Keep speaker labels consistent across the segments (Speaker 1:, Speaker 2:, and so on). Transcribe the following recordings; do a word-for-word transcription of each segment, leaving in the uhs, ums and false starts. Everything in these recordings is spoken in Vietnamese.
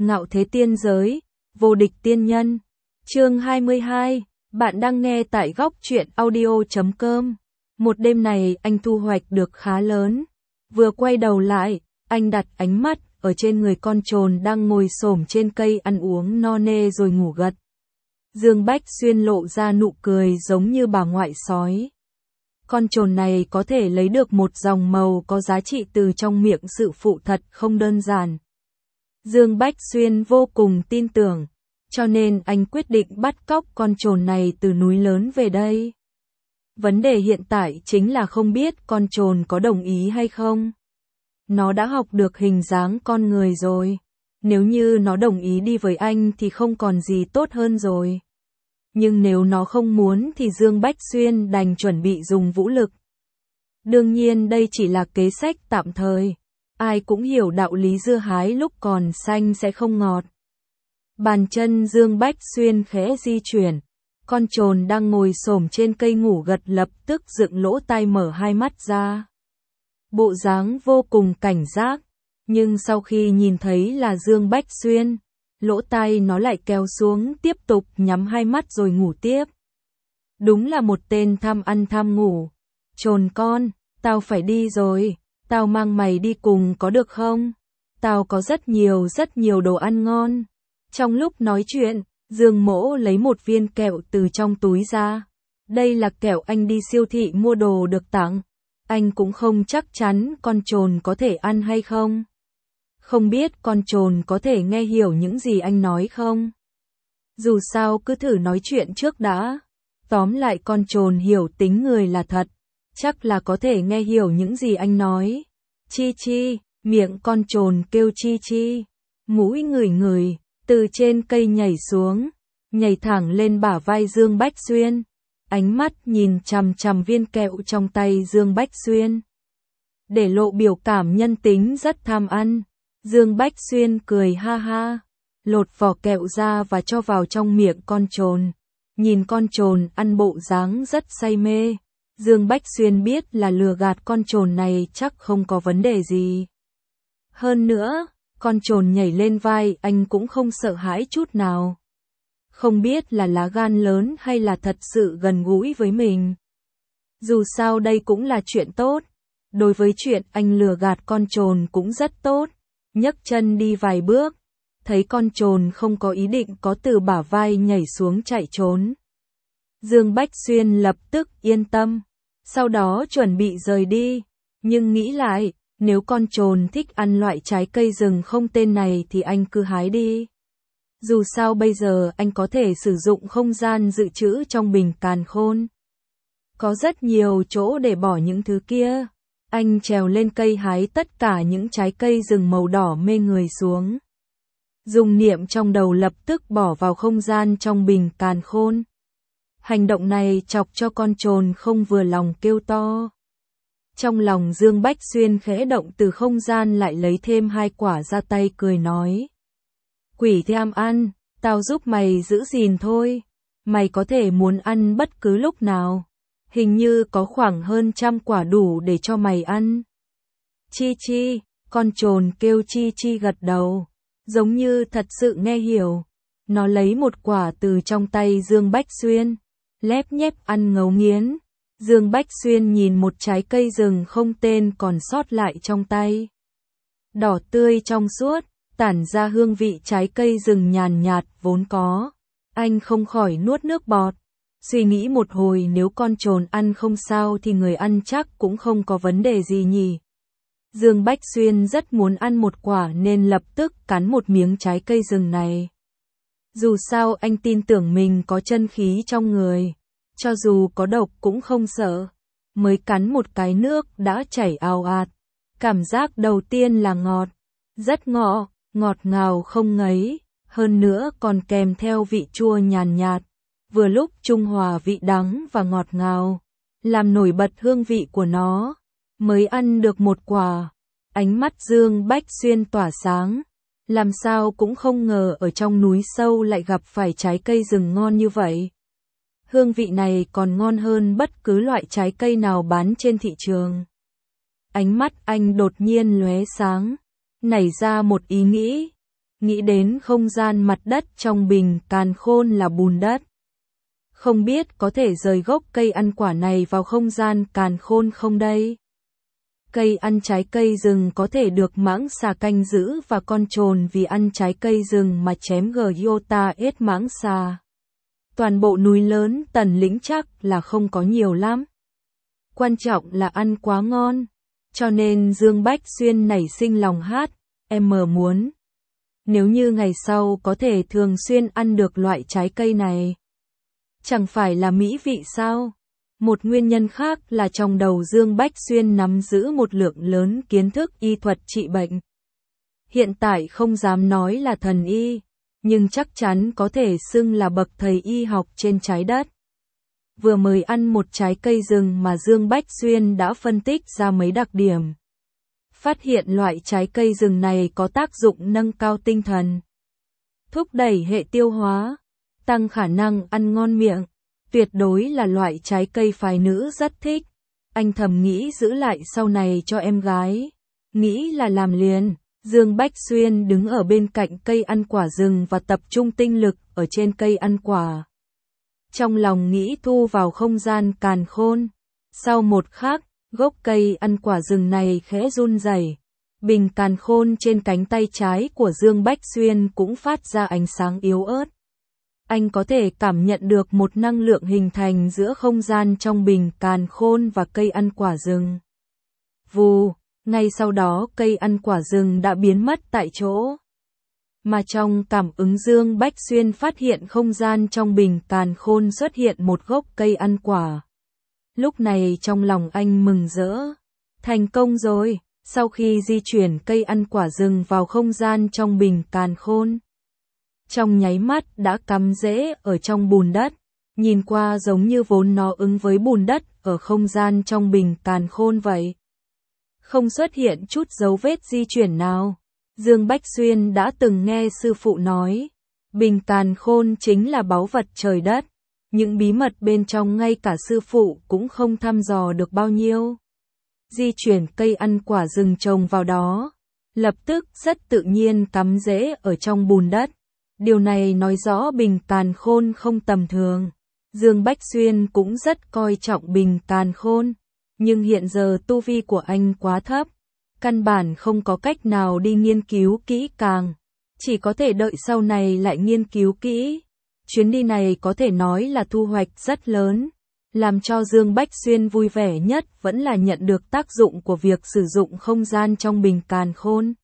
Speaker 1: Ngạo thế tiên giới, vô địch tiên nhân. Chương hai mươi hai, bạn đang nghe tại góc truyện audio chấm com. Một đêm này anh thu hoạch được khá lớn. Vừa quay đầu lại, anh đặt ánh mắt ở trên người con trồn đang ngồi xổm trên cây ăn uống no nê rồi ngủ gật. Dương Bách Xuyên lộ ra nụ cười giống như bà ngoại sói. Con trồn này có thể lấy được một dòng màu có giá trị từ trong miệng sự phụ thật không đơn giản. Dương Bách Xuyên vô cùng tin tưởng, cho nên anh quyết định bắt cóc con trồn này từ núi lớn về đây. Vấn đề hiện tại chính là không biết con trồn có đồng ý hay không. Nó đã học được hình dáng con người rồi. Nếu như nó đồng ý đi với anh thì không còn gì tốt hơn rồi. Nhưng nếu nó không muốn thì Dương Bách Xuyên đành chuẩn bị dùng vũ lực. Đương nhiên đây chỉ là kế sách tạm thời. Ai cũng hiểu đạo lý dưa hái lúc còn xanh sẽ không ngọt. Bàn chân Dương Bách Xuyên khẽ di chuyển. Con trồn đang ngồi xổm trên cây ngủ gật lập tức dựng lỗ tai mở hai mắt ra. Bộ dáng vô cùng cảnh giác. Nhưng sau khi nhìn thấy là Dương Bách Xuyên, lỗ tai nó lại kéo xuống tiếp tục nhắm hai mắt rồi ngủ tiếp. Đúng là một tên tham ăn tham ngủ. Trồn con, tao phải đi rồi, tao mang mày đi cùng có được không? Tao có rất nhiều rất nhiều đồ ăn ngon. Trong lúc nói chuyện, Dương Mỗ lấy một viên kẹo từ trong túi ra. Đây là kẹo anh đi siêu thị mua đồ được tặng. Anh cũng không chắc chắn con trồn có thể ăn hay không. Không biết con trồn có thể nghe hiểu những gì anh nói không? Dù sao cứ thử nói chuyện trước đã. Tóm lại con trồn hiểu tính người là thật. Chắc là có thể nghe hiểu những gì anh nói. Chi chi, miệng con trồn kêu chi chi. Mũi ngửi ngửi, từ trên cây nhảy xuống. Nhảy thẳng lên bả vai Dương Bách Xuyên. Ánh mắt nhìn chằm chằm viên kẹo trong tay Dương Bách Xuyên. Để lộ biểu cảm nhân tính rất tham ăn. Dương Bách Xuyên cười ha ha, lột vỏ kẹo ra và cho vào trong miệng con trồn. Nhìn con trồn ăn bộ dáng rất say mê, Dương Bách Xuyên biết là lừa gạt con trồn này chắc không có vấn đề gì. Hơn nữa, con trồn nhảy lên vai anh cũng không sợ hãi chút nào. Không biết là lá gan lớn hay là thật sự gần gũi với mình. Dù sao đây cũng là chuyện tốt, đối với chuyện anh lừa gạt con trồn cũng rất tốt. Nhấc chân đi vài bước, thấy con trồn không có ý định có từ bả vai nhảy xuống chạy trốn. Dương Bách Xuyên lập tức yên tâm, sau đó chuẩn bị rời đi, nhưng nghĩ lại, nếu con trồn thích ăn loại trái cây rừng không tên này thì anh cứ hái đi. Dù sao bây giờ anh có thể sử dụng không gian dự trữ trong bình càn khôn. Có rất nhiều chỗ để bỏ những thứ kia. Anh trèo lên cây hái tất cả những trái cây rừng màu đỏ mê người xuống. Dùng niệm trong đầu lập tức bỏ vào không gian trong bình càn khôn. Hành động này chọc cho con trồn không vừa lòng kêu to. Trong lòng Dương Bách Xuyên khẽ động từ không gian lại lấy thêm hai quả ra tay cười nói. Quỷ tham ăn, tao giúp mày giữ gìn thôi. Mày có thể muốn ăn bất cứ lúc nào. Hình như có khoảng hơn trăm quả đủ để cho mày ăn. Chi chi, con trồn kêu chi chi gật đầu, giống như thật sự nghe hiểu. Nó lấy một quả từ trong tay Dương Bách Xuyên, lép nhép ăn ngấu nghiến. Dương Bách Xuyên nhìn một trái cây rừng không tên còn sót lại trong tay. Đỏ tươi trong suốt, tản ra hương vị trái cây rừng nhàn nhạt vốn có. Anh không khỏi nuốt nước bọt. Suy nghĩ một hồi nếu con trồn ăn không sao thì người ăn chắc cũng không có vấn đề gì nhỉ. Dương Bách Xuyên rất muốn ăn một quả nên lập tức cắn một miếng trái cây rừng này. Dù sao anh tin tưởng mình có chân khí trong người. Cho dù có độc cũng không sợ. Mới cắn một cái nước đã chảy ào ạt. Cảm giác đầu tiên là ngọt. Rất ngọt, ngọt ngào không ngấy. Hơn nữa còn kèm theo vị chua nhàn nhạt. Vừa lúc trung hòa vị đắng và ngọt ngào, làm nổi bật hương vị của nó. Mới ăn được một quả, ánh mắt Dương Bách Xuyên tỏa sáng. Làm sao cũng không ngờ ở trong núi sâu lại gặp phải trái cây rừng ngon như vậy. Hương vị này còn ngon hơn bất cứ loại trái cây nào bán trên thị trường. Ánh mắt anh đột nhiên lóe sáng, nảy ra một ý nghĩ. nghĩ đến không gian mặt đất trong bình càn khôn là bùn đất. Không biết có thể rời gốc cây ăn quả này vào không gian càn khôn không đây? Cây ăn trái cây rừng có thể được mãng xà canh giữ và con trồn vì ăn trái cây rừng mà chém Gyota hết mãng xà. Toàn bộ núi lớn Tần Lĩnh chắc là không có nhiều lắm. Quan trọng là ăn quá ngon. Cho nên Dương Bách Xuyên nảy sinh lòng hát, em muốn. Nếu như ngày sau có thể thường xuyên ăn được loại trái cây này. Chẳng phải là mỹ vị sao? Một nguyên nhân khác là trong đầu Dương Bách Xuyên nắm giữ một lượng lớn kiến thức y thuật trị bệnh. Hiện tại không dám nói là thần y, nhưng chắc chắn có thể xưng là bậc thầy y học trên trái đất. Vừa mới ăn một trái cây rừng mà Dương Bách Xuyên đã phân tích ra mấy đặc điểm. Phát hiện loại trái cây rừng này có tác dụng nâng cao tinh thần, thúc đẩy hệ tiêu hóa, tăng khả năng ăn ngon miệng. Tuyệt đối là loại trái cây phái nữ rất thích. Anh thầm nghĩ giữ lại sau này cho em gái. Nghĩ là làm liền. Dương Bách Xuyên đứng ở bên cạnh cây ăn quả rừng và tập trung tinh lực ở trên cây ăn quả. Trong lòng nghĩ thu vào không gian càn khôn. Sau một khắc, gốc cây ăn quả rừng này khẽ run rẩy. Bình càn khôn trên cánh tay trái của Dương Bách Xuyên cũng phát ra ánh sáng yếu ớt. Anh có thể cảm nhận được một năng lượng hình thành giữa không gian trong bình càn khôn và cây ăn quả rừng. Vù, ngay sau đó cây ăn quả rừng đã biến mất tại chỗ. Mà trong cảm ứng Dương Bách Xuyên phát hiện không gian trong bình càn khôn xuất hiện một gốc cây ăn quả. Lúc này trong lòng anh mừng rỡ. Thành công rồi, sau khi di chuyển cây ăn quả rừng vào không gian trong bình càn khôn. Trong nháy mắt đã cắm rễ ở trong bùn đất, nhìn qua giống như vốn nó ứng với bùn đất ở không gian trong bình càn khôn vậy. Không xuất hiện chút dấu vết di chuyển nào. Dương Bách Xuyên đã từng nghe sư phụ nói, bình càn khôn chính là báu vật trời đất, những bí mật bên trong ngay cả sư phụ cũng không thăm dò được bao nhiêu. Di chuyển cây ăn quả rừng trồng vào đó, lập tức rất tự nhiên cắm rễ ở trong bùn đất. Điều này nói rõ bình càn khôn không tầm thường. Dương Bách Xuyên cũng rất coi trọng bình càn khôn, nhưng hiện giờ tu vi của anh quá thấp, căn bản không có cách nào đi nghiên cứu kỹ càng, chỉ có thể đợi sau này lại nghiên cứu kỹ. Chuyến đi này có thể nói là thu hoạch rất lớn, làm cho Dương Bách Xuyên vui vẻ nhất vẫn là nhận được tác dụng của việc sử dụng không gian trong bình càn khôn.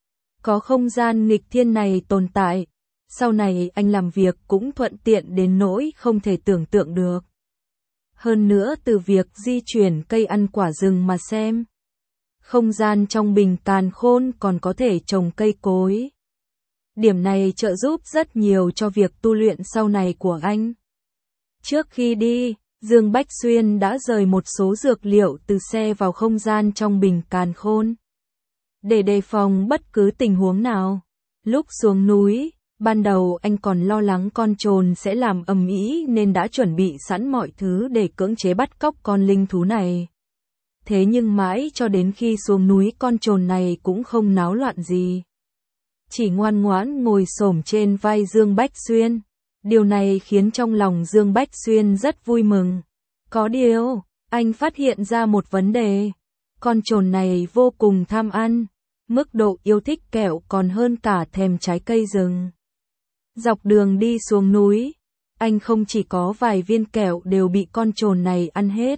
Speaker 1: Có không gian nghịch thiên này tồn tại, sau này anh làm việc cũng thuận tiện đến nỗi không thể tưởng tượng được. Hơn nữa từ việc di chuyển cây ăn quả rừng mà xem, không gian trong bình càn khôn còn có thể trồng cây cối. Điểm này trợ giúp rất nhiều cho việc tu luyện sau này của anh. Trước khi đi, Dương Bách Xuyên đã rời một số dược liệu từ xe vào không gian trong bình càn khôn, để đề phòng bất cứ tình huống nào. Lúc xuống núi, ban đầu anh còn lo lắng con trồn sẽ làm ầm ĩ nên đã chuẩn bị sẵn mọi thứ để cưỡng chế bắt cóc con linh thú này. Thế nhưng mãi cho đến khi xuống núi con trồn này cũng không náo loạn gì. Chỉ ngoan ngoãn ngồi xổm trên vai Dương Bách Xuyên. Điều này khiến trong lòng Dương Bách Xuyên rất vui mừng. Có điều, anh phát hiện ra một vấn đề. Con trồn này vô cùng tham ăn. Mức độ yêu thích kẹo còn hơn cả thèm trái cây rừng. Dọc đường đi xuống núi, anh không chỉ có vài viên kẹo đều bị con trồn này ăn hết.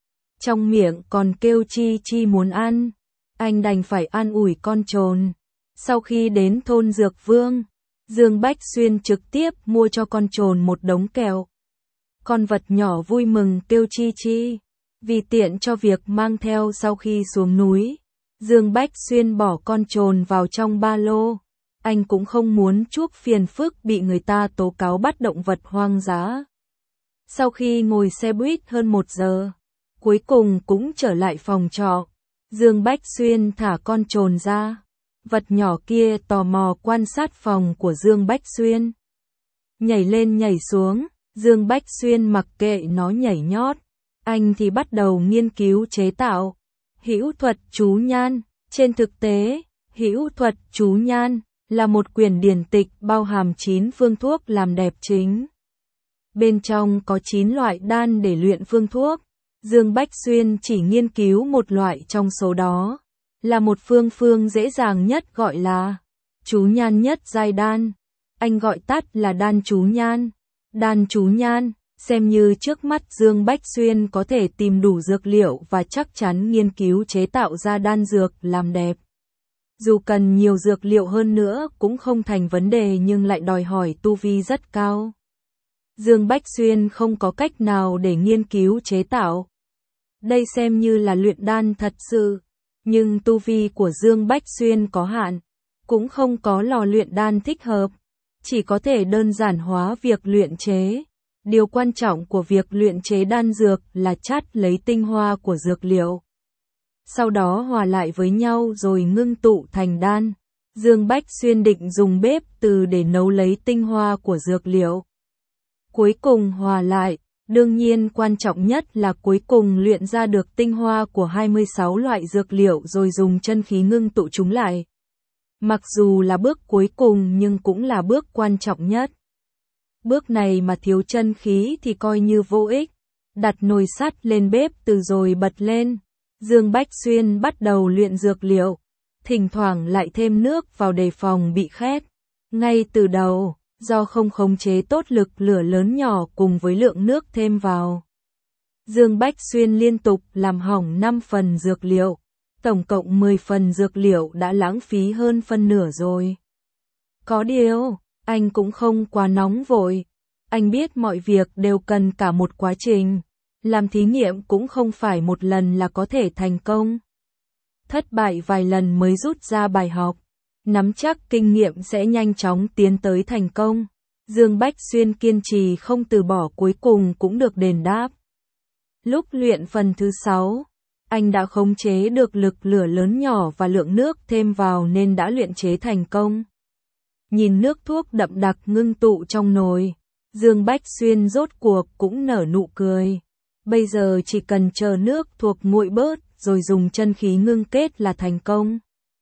Speaker 1: Trong miệng còn kêu chi chi muốn ăn. Anh đành phải an ủi con trồn. Sau khi đến thôn Dược Vương, Dương Bách Xuyên trực tiếp mua cho con trồn một đống kẹo. Con vật nhỏ vui mừng kêu chi chi. Vì tiện cho việc mang theo sau khi xuống núi, Dương Bách Xuyên bỏ con trồn vào trong ba lô. Anh cũng không muốn chuốc phiền phức bị người ta tố cáo bắt động vật hoang dã. Sau khi ngồi xe buýt hơn một giờ, cuối cùng cũng trở lại phòng trọ. Dương Bách Xuyên thả con trồn ra. Vật nhỏ kia tò mò quan sát phòng của Dương Bách Xuyên. Nhảy lên nhảy xuống, Dương Bách Xuyên mặc kệ nó nhảy nhót. Anh thì bắt đầu nghiên cứu chế tạo hữu thuật chú nhan. Trên thực tế, hữu thuật chú nhan là một quyển điển tịch bao hàm chín phương thuốc làm đẹp chính. Bên trong có chín loại đan để luyện phương thuốc. Dương Bách Xuyên chỉ nghiên cứu một loại trong số đó, là một phương phương dễ dàng nhất gọi là chú nhan nhất giai đan. Anh gọi tắt là đan chú nhan. Đan chú nhan, xem như trước mắt Dương Bách Xuyên có thể tìm đủ dược liệu và chắc chắn nghiên cứu chế tạo ra đan dược làm đẹp. Dù cần nhiều dược liệu hơn nữa cũng không thành vấn đề nhưng lại đòi hỏi tu vi rất cao. Dương Bách Xuyên không có cách nào để nghiên cứu chế tạo. Đây xem như là luyện đan thật sự, nhưng tu vi của Dương Bách Xuyên có hạn, cũng không có lò luyện đan thích hợp, chỉ có thể đơn giản hóa việc luyện chế. Điều quan trọng của việc luyện chế đan dược là chắt lấy tinh hoa của dược liệu, sau đó hòa lại với nhau rồi ngưng tụ thành đan. Dương Bách Xuyên định dùng bếp từ để nấu lấy tinh hoa của dược liệu, cuối cùng hòa lại. Đương nhiên quan trọng nhất là cuối cùng luyện ra được tinh hoa của hai mươi sáu loại dược liệu rồi dùng chân khí ngưng tụ chúng lại. Mặc dù là bước cuối cùng nhưng cũng là bước quan trọng nhất. Bước này mà thiếu chân khí thì coi như vô ích. Đặt nồi sắt lên bếp từ rồi bật lên. Dương Bách Xuyên bắt đầu luyện dược liệu, thỉnh thoảng lại thêm nước vào đề phòng bị khét. Ngay từ đầu, do không khống chế tốt lực lửa lớn nhỏ cùng với lượng nước thêm vào, Dương Bách Xuyên liên tục làm hỏng năm phần dược liệu. Tổng cộng mười phần dược liệu đã lãng phí hơn phân nửa rồi. Có điều, anh cũng không quá nóng vội. Anh biết mọi việc đều cần cả một quá trình. Làm thí nghiệm cũng không phải một lần là có thể thành công. Thất bại vài lần mới rút ra bài học. Nắm chắc kinh nghiệm sẽ nhanh chóng tiến tới thành công. Dương Bách Xuyên kiên trì không từ bỏ cuối cùng cũng được đền đáp. Lúc luyện phần thứ sáu, anh đã khống chế được lực lửa lớn nhỏ và lượng nước thêm vào nên đã luyện chế thành công. Nhìn nước thuốc đậm đặc ngưng tụ trong nồi, Dương Bách Xuyên rốt cuộc cũng nở nụ cười. Bây giờ chỉ cần chờ nước thuộc nguội bớt rồi dùng chân khí ngưng kết là thành công.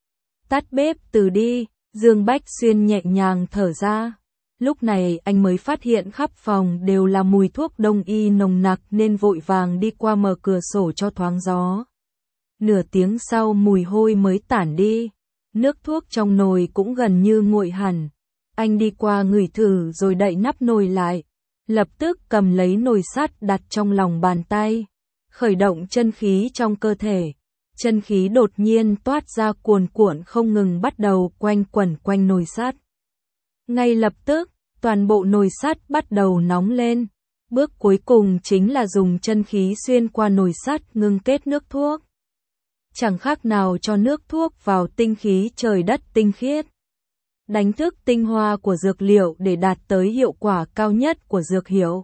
Speaker 1: Tắt bếp từ đi, Dương Bách Xuyên nhẹ nhàng thở ra. Lúc này anh mới phát hiện khắp phòng đều là mùi thuốc đông y nồng nặc nên vội vàng đi qua mở cửa sổ cho thoáng gió. Nửa tiếng sau mùi hôi mới tản đi, nước thuốc trong nồi cũng gần như nguội hẳn. Anh đi qua ngửi thử rồi đậy nắp nồi lại, lập tức cầm lấy nồi sắt đặt trong lòng bàn tay, khởi động chân khí trong cơ thể. Chân khí đột nhiên toát ra cuồn cuộn không ngừng bắt đầu quanh quẩn quanh nồi sắt. Ngay lập tức, toàn bộ nồi sắt bắt đầu nóng lên. Bước cuối cùng chính là dùng chân khí xuyên qua nồi sắt ngưng kết nước thuốc. Chẳng khác nào cho nước thuốc vào tinh khí trời đất tinh khiết. Đánh thức tinh hoa của dược liệu để đạt tới hiệu quả cao nhất của dược hiệu.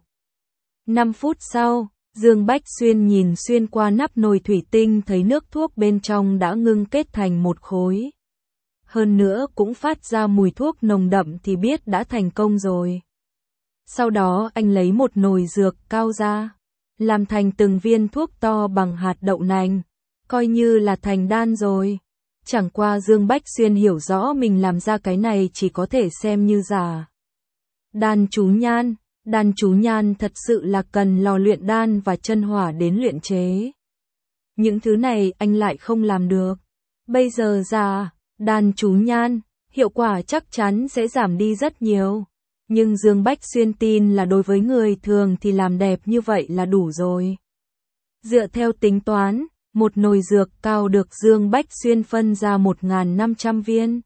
Speaker 1: năm phút sau, Dương Bách Xuyên nhìn xuyên qua nắp nồi thủy tinh thấy nước thuốc bên trong đã ngưng kết thành một khối. Hơn nữa cũng phát ra mùi thuốc nồng đậm thì biết đã thành công rồi. Sau đó anh lấy một nồi dược cao ra, làm thành từng viên thuốc to bằng hạt đậu nành, coi như là thành đan rồi. Chẳng qua Dương Bách Xuyên hiểu rõ mình làm ra cái này chỉ có thể xem như giả. Đan chú nhan, đan chú nhan thật sự là cần lò luyện đan và chân hỏa đến luyện chế. Những thứ này anh lại không làm được. Bây giờ giả, đan chú nhan, hiệu quả chắc chắn sẽ giảm đi rất nhiều. Nhưng Dương Bách Xuyên tin là đối với người thường thì làm đẹp như vậy là đủ rồi. Dựa theo tính toán, một nồi dược cao được Dương Bách Xuyên phân ra một nghìn năm trăm viên.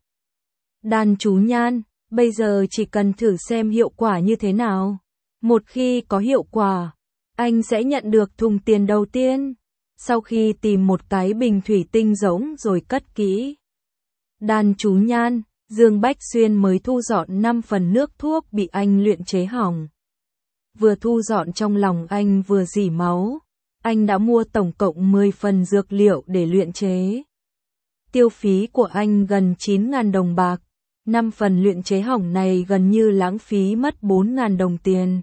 Speaker 1: Đan chú nhan, bây giờ chỉ cần thử xem hiệu quả như thế nào. Một khi có hiệu quả, anh sẽ nhận được thùng tiền đầu tiên. Sau khi tìm một cái bình thủy tinh rỗng rồi cất kỹ đan chú nhan, Dương Bách Xuyên mới thu dọn năm phần nước thuốc bị anh luyện chế hỏng. Vừa thu dọn trong lòng anh vừa rỉ máu. Anh đã mua tổng cộng mười phần dược liệu để luyện chế. Tiêu phí của anh gần chín nghìn đồng bạc. năm phần luyện chế hỏng này gần như lãng phí mất bốn nghìn đồng tiền.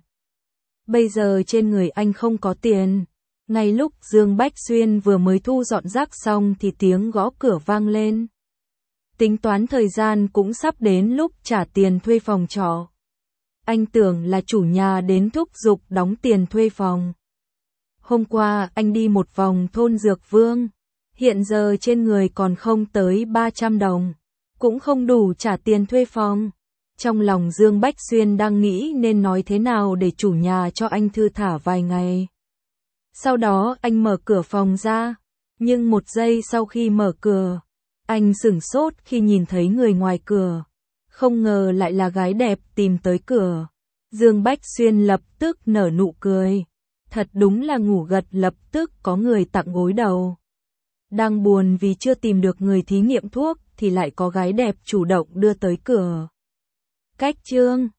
Speaker 1: Bây giờ trên người anh không có tiền. Ngay lúc Dương Bách Xuyên vừa mới thu dọn rác xong thì tiếng gõ cửa vang lên. Tính toán thời gian cũng sắp đến lúc trả tiền thuê phòng trọ. Anh tưởng là chủ nhà đến thúc giục đóng tiền thuê phòng. Hôm qua anh đi một vòng thôn Dược Vương, hiện giờ trên người còn không tới ba trăm đồng, cũng không đủ trả tiền thuê phòng. Trong lòng Dương Bách Xuyên đang nghĩ nên nói thế nào để chủ nhà cho anh thư thả vài ngày. Sau đó anh mở cửa phòng ra, nhưng một giây sau khi mở cửa, anh sửng sốt khi nhìn thấy người ngoài cửa. Không ngờ lại là gái đẹp tìm tới cửa. Dương Bách Xuyên lập tức nở nụ cười. Thật đúng là ngủ gật lập tức có người tặng gối đầu. Đang buồn vì chưa tìm được người thí nghiệm thuốc thì lại có gái đẹp chủ động đưa tới cửa. Cách chương